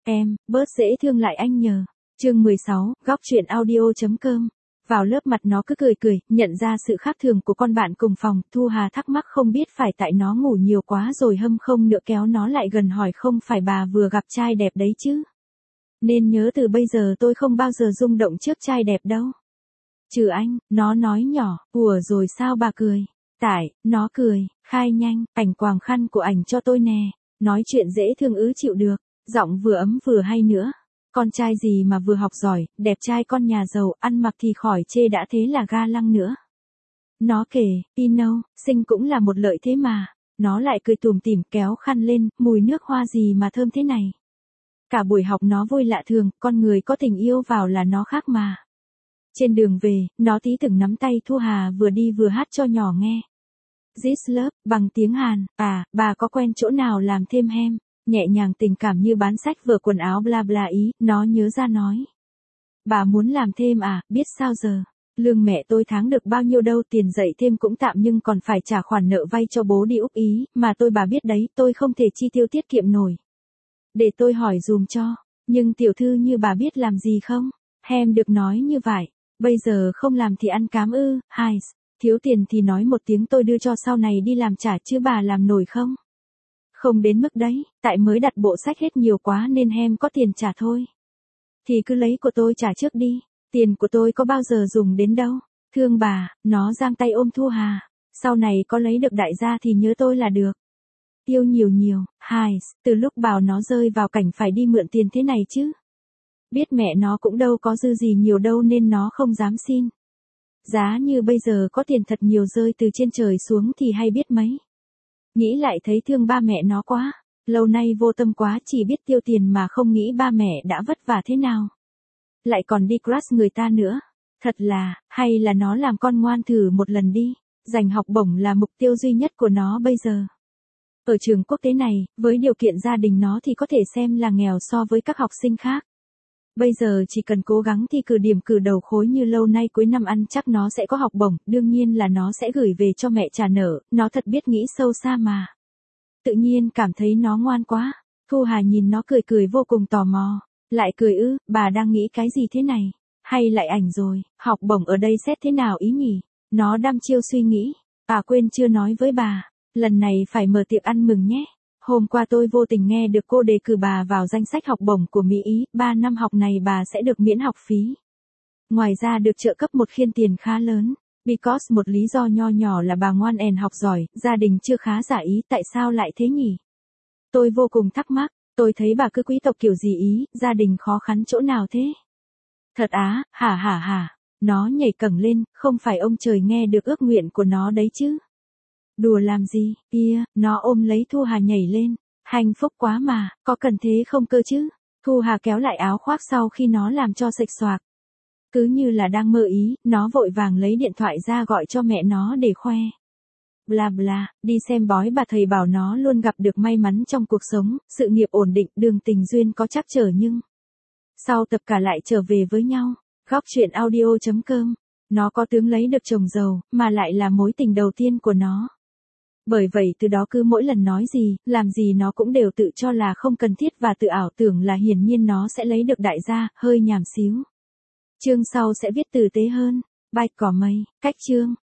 Em, bớt dễ thương lại anh nhờ. Chương 16, góc truyện audio.com. Vào lớp mặt nó cứ cười cười, nhận ra sự khác thường của con bạn cùng phòng, Thu Hà thắc mắc không biết phải tại nó ngủ nhiều quá rồi hâm không nữa, kéo nó lại gần hỏi không phải bà vừa gặp trai đẹp đấy chứ. Nên nhớ từ bây giờ tôi không bao giờ rung động trước trai đẹp đâu. Trừ anh, nó nói nhỏ, ủa rồi sao bà cười. Tại, nó cười, khai nhanh, ảnh quàng khăn của ảnh cho tôi nè. Nói chuyện dễ thương chịu được, giọng vừa ấm vừa hay nữa. Con trai gì mà vừa học giỏi, đẹp trai con nhà giàu, ăn mặc thì khỏi chê đã thế là ga lăng nữa. Nó kể, Pino, xinh cũng là một lợi thế mà. Nó lại cười tủm tỉm kéo khăn lên, mùi nước hoa gì mà thơm thế này. Cả buổi học nó vui lạ thường, con người có tình yêu vào là nó khác mà. Trên đường về, nó tí từng nắm tay Thu Hà vừa đi vừa hát cho nhỏ nghe. This love, bằng tiếng Hàn, bà có quen chỗ nào làm thêm hem, nhẹ nhàng tình cảm như bán sách vở quần áo bla bla ý, nó nhớ ra nói. Bà muốn làm thêm biết sao giờ, lương mẹ tôi tháng được bao nhiêu đâu, tiền dạy thêm cũng tạm nhưng còn phải trả khoản nợ vay cho bố đi Úc ý, mà tôi bà biết đấy, tôi không thể chi tiêu tiết kiệm nổi. Để tôi hỏi dùm cho, nhưng tiểu thư như bà biết làm gì không? Hem được nói như vậy, bây giờ không làm thì ăn cám hai. Thiếu tiền thì nói một tiếng tôi đưa cho sau này đi làm trả chứ bà làm nổi không? Không đến mức đấy, tại mới đặt bộ sách hết nhiều quá nên hem có tiền trả thôi. Thì cứ lấy của tôi trả trước đi, tiền của tôi có bao giờ dùng đến đâu. Thương bà, nó giang tay ôm Thu Hà, sau này có lấy được đại gia thì nhớ tôi là được. Yêu nhiều nhiều, từ lúc bảo nó rơi vào cảnh phải đi mượn tiền thế này chứ. Biết mẹ nó cũng đâu có dư gì nhiều đâu nên nó không dám xin. Giá như bây giờ có tiền thật nhiều rơi từ trên trời xuống thì hay biết mấy. Nghĩ lại thấy thương ba mẹ nó quá, lâu nay vô tâm quá chỉ biết tiêu tiền mà không nghĩ ba mẹ đã vất vả thế nào. Lại còn đi crush người ta nữa. Thật là, hay là nó làm con ngoan thử một lần đi, giành học bổng là mục tiêu duy nhất của nó bây giờ. Ở trường quốc tế này, với điều kiện gia đình nó thì có thể xem là nghèo so với các học sinh khác. Bây giờ chỉ cần cố gắng thi cử điểm cử đầu khối như lâu nay cuối năm ăn chắc nó sẽ có học bổng, đương nhiên là nó sẽ gửi về cho mẹ trả nợ, nó thật biết nghĩ sâu xa mà. Tự nhiên cảm thấy nó ngoan quá, Thu Hà nhìn nó cười cười vô cùng tò mò, lại cười bà đang nghĩ cái gì thế này, hay lại ảnh rồi, học bổng ở đây xét thế nào ý nhỉ, nó đăm chiêu suy nghĩ, quên chưa nói với bà, lần này phải mở tiệc ăn mừng nhé. Hôm qua tôi vô tình nghe được cô đề cử bà vào danh sách học bổng của Mỹ Ý, 3 năm học này bà sẽ được miễn học phí. Ngoài ra được trợ cấp một khiên tiền khá lớn. Because một lý do nho nhỏ là bà ngoan học giỏi, gia đình chưa khá giả ý, tại sao lại thế nhỉ? Tôi vô cùng thắc mắc, tôi thấy bà cứ quý tộc kiểu gì ý, gia đình khó khăn chỗ nào thế? Thật hả? Nó nhảy cẳng lên, không phải ông trời nghe được ước nguyện của nó đấy chứ? Đùa làm gì, nó ôm lấy Thu Hà nhảy lên, hạnh phúc quá mà, có cần thế không cơ chứ? Thu Hà kéo lại áo khoác sau khi nó làm cho sạch xoạc. Cứ như là đang mơ ý, nó vội vàng lấy điện thoại ra gọi cho mẹ nó để khoe. Bla bla, đi xem bói bà thầy bảo nó luôn gặp được may mắn trong cuộc sống, sự nghiệp ổn định, đường tình duyên có trắc trở nhưng sau tập cả lại trở về với nhau. Góc truyện audio.com. Nó có tướng lấy được chồng giàu, mà lại là mối tình đầu tiên của nó. Bởi vậy từ đó cứ mỗi lần nói gì, làm gì nó cũng đều tự cho là không cần thiết và tự ảo tưởng là hiển nhiên nó sẽ lấy được đại gia, hơi nhảm xíu. Chương sau sẽ viết tử tế hơn. Bạch cỏ mây, cách chương.